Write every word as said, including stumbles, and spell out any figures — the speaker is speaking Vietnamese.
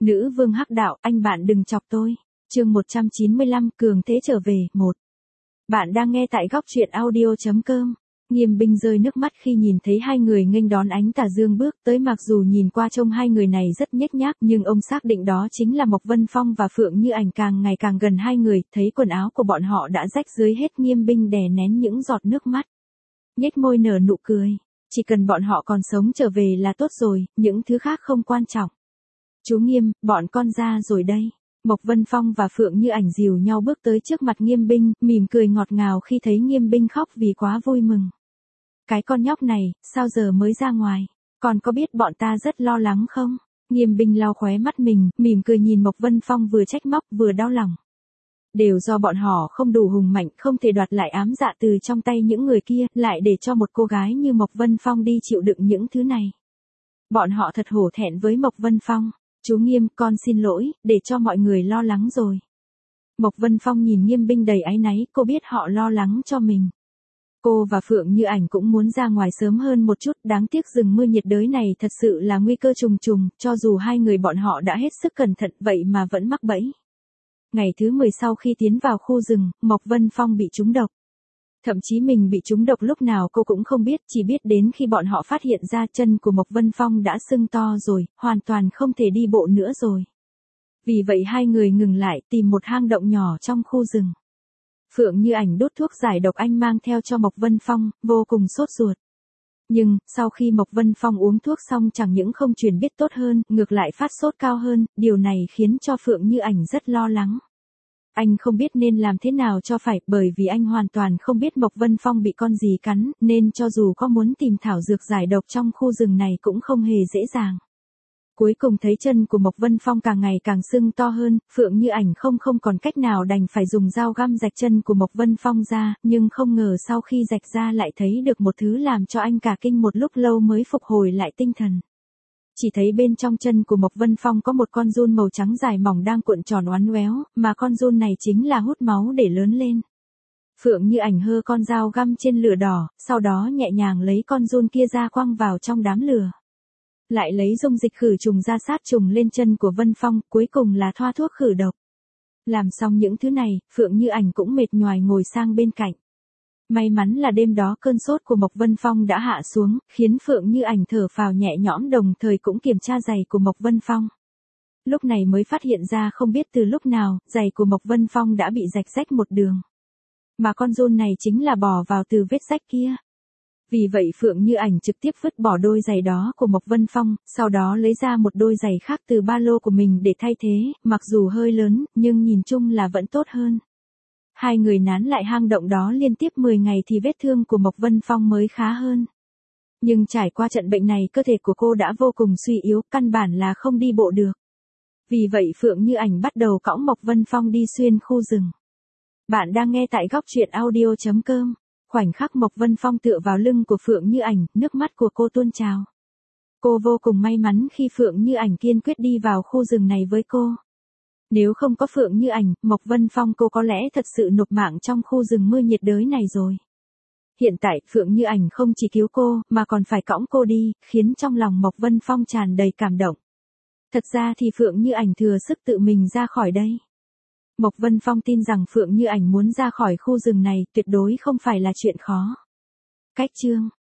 Nữ vương hắc đạo, anh bạn đừng chọc tôi. Chương một trăm chín mươi lăm, cường thế trở về, một. Bạn đang nghe tại góc truyện audio chấm com. Nghiêm Binh rơi nước mắt khi nhìn thấy hai người nghênh đón ánh tà dương bước tới, mặc dù nhìn qua trông hai người này rất nhếch nhác nhưng ông xác định đó chính là Mộc Vân Phong và Phượng Như Ảnh. Càng ngày càng gần hai người, thấy quần áo của bọn họ đã rách dưới hết, Nghiêm Binh đè nén những giọt nước mắt. Nhếch môi nở nụ cười, chỉ cần bọn họ còn sống trở về là tốt rồi, những thứ khác không quan trọng. Chú Nghiêm, bọn con ra rồi đây. Mộc Vân Phong và Phượng Như Ảnh dìu nhau bước tới trước mặt Nghiêm Binh, mỉm cười ngọt ngào khi thấy Nghiêm Binh khóc vì quá vui mừng. Cái con nhóc này, sao giờ mới ra ngoài? Còn có biết bọn ta rất lo lắng không? Nghiêm Binh lau khóe mắt mình, mỉm cười nhìn Mộc Vân Phong, vừa trách móc vừa đau lòng. Đều do bọn họ không đủ hùng mạnh, không thể đoạt lại ám dạ từ trong tay những người kia, lại để cho một cô gái như Mộc Vân Phong đi chịu đựng những thứ này. Bọn họ thật hổ thẹn với Mộc Vân Phong. Chú Nghiêm, con xin lỗi, để cho mọi người lo lắng rồi. Mộc Vân Phong nhìn Nghiêm Binh đầy áy náy, cô biết họ lo lắng cho mình. Cô và Phượng Như Ảnh cũng muốn ra ngoài sớm hơn một chút, đáng tiếc rừng mưa nhiệt đới này thật sự là nguy cơ trùng trùng, cho dù hai người bọn họ đã hết sức cẩn thận vậy mà vẫn mắc bẫy. Ngày thứ mười sau khi tiến vào khu rừng, Mộc Vân Phong bị trúng độc. Thậm chí mình bị trúng độc lúc nào cô cũng không biết, chỉ biết đến khi bọn họ phát hiện ra chân của Mộc Vân Phong đã sưng to rồi, hoàn toàn không thể đi bộ nữa rồi. Vì vậy hai người ngừng lại, tìm một hang động nhỏ trong khu rừng. Phượng Như Ảnh đốt thuốc giải độc anh mang theo cho Mộc Vân Phong, vô cùng sốt ruột. Nhưng, sau khi Mộc Vân Phong uống thuốc xong chẳng những không chuyển biết tốt hơn, ngược lại phát sốt cao hơn, điều này khiến cho Phượng Như Ảnh rất lo lắng. Anh không biết nên làm thế nào cho phải, bởi vì anh hoàn toàn không biết Mộc Vân Phong bị con gì cắn, nên cho dù có muốn tìm thảo dược giải độc trong khu rừng này cũng không hề dễ dàng. Cuối cùng thấy chân của Mộc Vân Phong càng ngày càng sưng to hơn, Phượng Như Ảnh không không còn cách nào đành phải dùng dao găm rạch chân của Mộc Vân Phong ra, nhưng không ngờ sau khi rạch ra lại thấy được một thứ làm cho anh cả kinh, một lúc lâu mới phục hồi lại tinh thần. Chỉ thấy bên trong chân của Mộc Vân Phong có một con giun màu trắng dài mỏng đang cuộn tròn uốn éo, mà con giun này chính là hút máu để lớn lên. Phượng Như Ảnh hơ con dao găm trên lửa đỏ, sau đó nhẹ nhàng lấy con giun kia ra quăng vào trong đám lửa. Lại lấy dung dịch khử trùng ra sát trùng lên chân của Vân Phong, cuối cùng là thoa thuốc khử độc. Làm xong những thứ này, Phượng Như Ảnh cũng mệt nhoài ngồi sang bên cạnh. May mắn là đêm đó cơn sốt của Mộc Vân Phong đã hạ xuống, khiến Phượng Như Ảnh thở phào nhẹ nhõm, đồng thời cũng kiểm tra giày của Mộc Vân Phong. Lúc này mới phát hiện ra không biết từ lúc nào, giày của Mộc Vân Phong đã bị rạch rách một đường. Mà con giun này chính là bò vào từ vết rách kia. Vì vậy Phượng Như Ảnh trực tiếp vứt bỏ đôi giày đó của Mộc Vân Phong, sau đó lấy ra một đôi giày khác từ ba lô của mình để thay thế, mặc dù hơi lớn, nhưng nhìn chung là vẫn tốt hơn. Hai người nán lại hang động đó liên tiếp mười ngày thì vết thương của Mộc Vân Phong mới khá hơn. Nhưng trải qua trận bệnh này cơ thể của cô đã vô cùng suy yếu, căn bản là không đi bộ được. Vì vậy Phượng Như Ảnh bắt đầu cõng Mộc Vân Phong đi xuyên khu rừng. Bạn đang nghe tại góc truyện audio chấm com. Khoảnh khắc Mộc Vân Phong tựa vào lưng của Phượng Như Ảnh, nước mắt của cô tuôn trào. Cô vô cùng may mắn khi Phượng Như Ảnh kiên quyết đi vào khu rừng này với cô. Nếu không có Phượng Như Ảnh, Mộc Vân Phong cô có lẽ thật sự nộp mạng trong khu rừng mưa nhiệt đới này rồi. Hiện tại, Phượng Như Ảnh không chỉ cứu cô, mà còn phải cõng cô đi, khiến trong lòng Mộc Vân Phong tràn đầy cảm động. Thật ra thì Phượng Như Ảnh thừa sức tự mình ra khỏi đây. Mộc Vân Phong tin rằng Phượng Như Ảnh muốn ra khỏi khu rừng này tuyệt đối không phải là chuyện khó. Cách chương